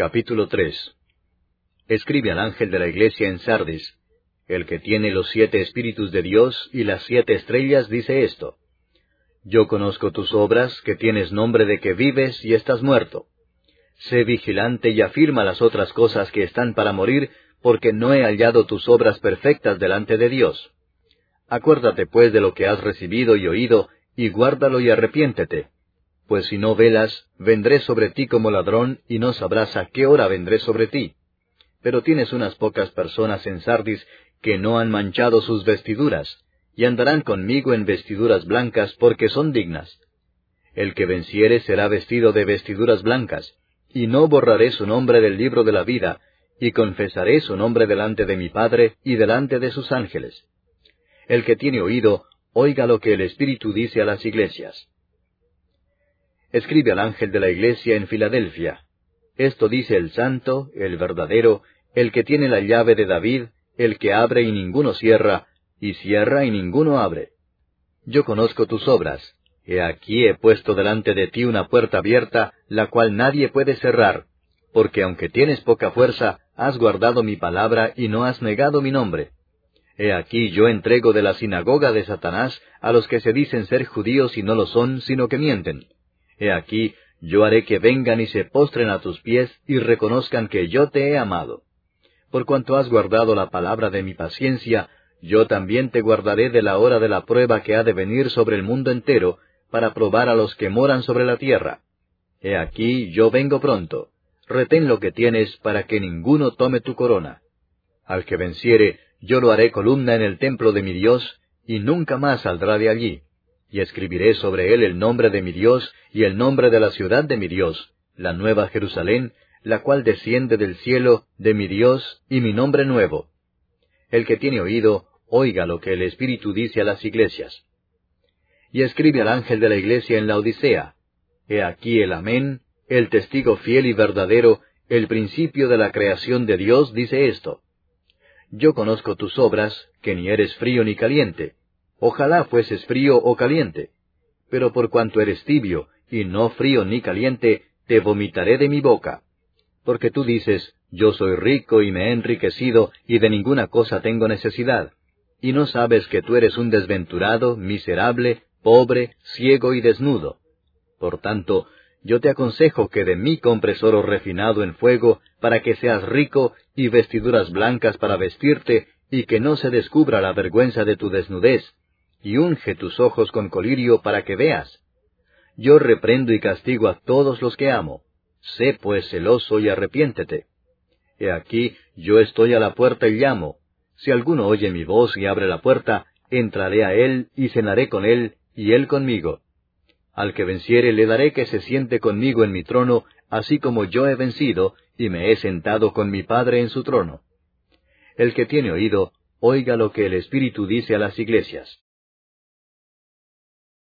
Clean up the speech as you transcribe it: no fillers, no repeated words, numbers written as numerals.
Capítulo 3. Escribe al ángel de la iglesia en Sardis: el que tiene los 7 espíritus de Dios y las 7 estrellas dice esto: Yo conozco tus obras, que tienes nombre de que vives y estás muerto. Sé vigilante y afirma las otras cosas que están para morir, porque no he hallado tus obras perfectas delante de Dios. Acuérdate pues de lo que has recibido y oído, y guárdalo y arrepiéntete. Pues si no velas, vendré sobre ti como ladrón, y no sabrás a qué hora vendré sobre ti. Pero tienes unas pocas personas en Sardis que no han manchado sus vestiduras, y andarán conmigo en vestiduras blancas, porque son dignas. El que venciere será vestido de vestiduras blancas, y no borraré su nombre del libro de la vida, y confesaré su nombre delante de mi Padre y delante de sus ángeles. El que tiene oído, oiga lo que el Espíritu dice a las iglesias. Escribe al ángel de la iglesia en Filadelfia: Esto dice el santo, el verdadero, el que tiene la llave de David, el que abre y ninguno cierra, y cierra y ninguno abre. Yo conozco tus obras. He aquí he puesto delante de ti una puerta abierta, la cual nadie puede cerrar, porque aunque tienes poca fuerza, has guardado mi palabra y no has negado mi nombre. He aquí yo entrego de la sinagoga de Satanás a los que se dicen ser judíos y no lo son, sino que mienten. He aquí yo haré que vengan y se postren a tus pies y reconozcan que yo te he amado. Por cuanto has guardado la palabra de mi paciencia, yo también te guardaré de la hora de la prueba que ha de venir sobre el mundo entero, para probar a los que moran sobre la tierra. He aquí yo vengo pronto. Retén lo que tienes, para que ninguno tome tu corona. Al que venciere, yo lo haré columna en el templo de mi Dios, y nunca más saldrá de allí. Y escribiré sobre él el nombre de mi Dios, y el nombre de la ciudad de mi Dios, la nueva Jerusalén, la cual desciende del cielo de mi Dios, y mi nombre nuevo. El que tiene oído, oiga lo que el Espíritu dice a las iglesias. Y escribe al ángel de la iglesia en la Odisea: He aquí el Amén, el testigo fiel y verdadero, el principio de la creación de Dios, dice esto: Yo conozco tus obras, que ni eres frío ni caliente. Ojalá fueses frío o caliente. Pero por cuanto eres tibio, y no frío ni caliente, te vomitaré de mi boca. Porque tú dices: Yo soy rico y me he enriquecido, y de ninguna cosa tengo necesidad. Y no sabes que tú eres un desventurado, miserable, pobre, ciego y desnudo. Por tanto, yo te aconsejo que de mí compres oro refinado en fuego, para que seas rico, y vestiduras blancas para vestirte, y que no se descubra la vergüenza de tu desnudez, y unge tus ojos con colirio para que veas. Yo reprendo y castigo a todos los que amo. Sé pues celoso y arrepiéntete. He aquí, yo estoy a la puerta y llamo. Si alguno oye mi voz y abre la puerta, entraré a él y cenaré con él, y él conmigo. Al que venciere le daré que se siente conmigo en mi trono, así como yo he vencido, y me he sentado con mi Padre en su trono. El que tiene oído, oiga lo que el Espíritu dice a las iglesias.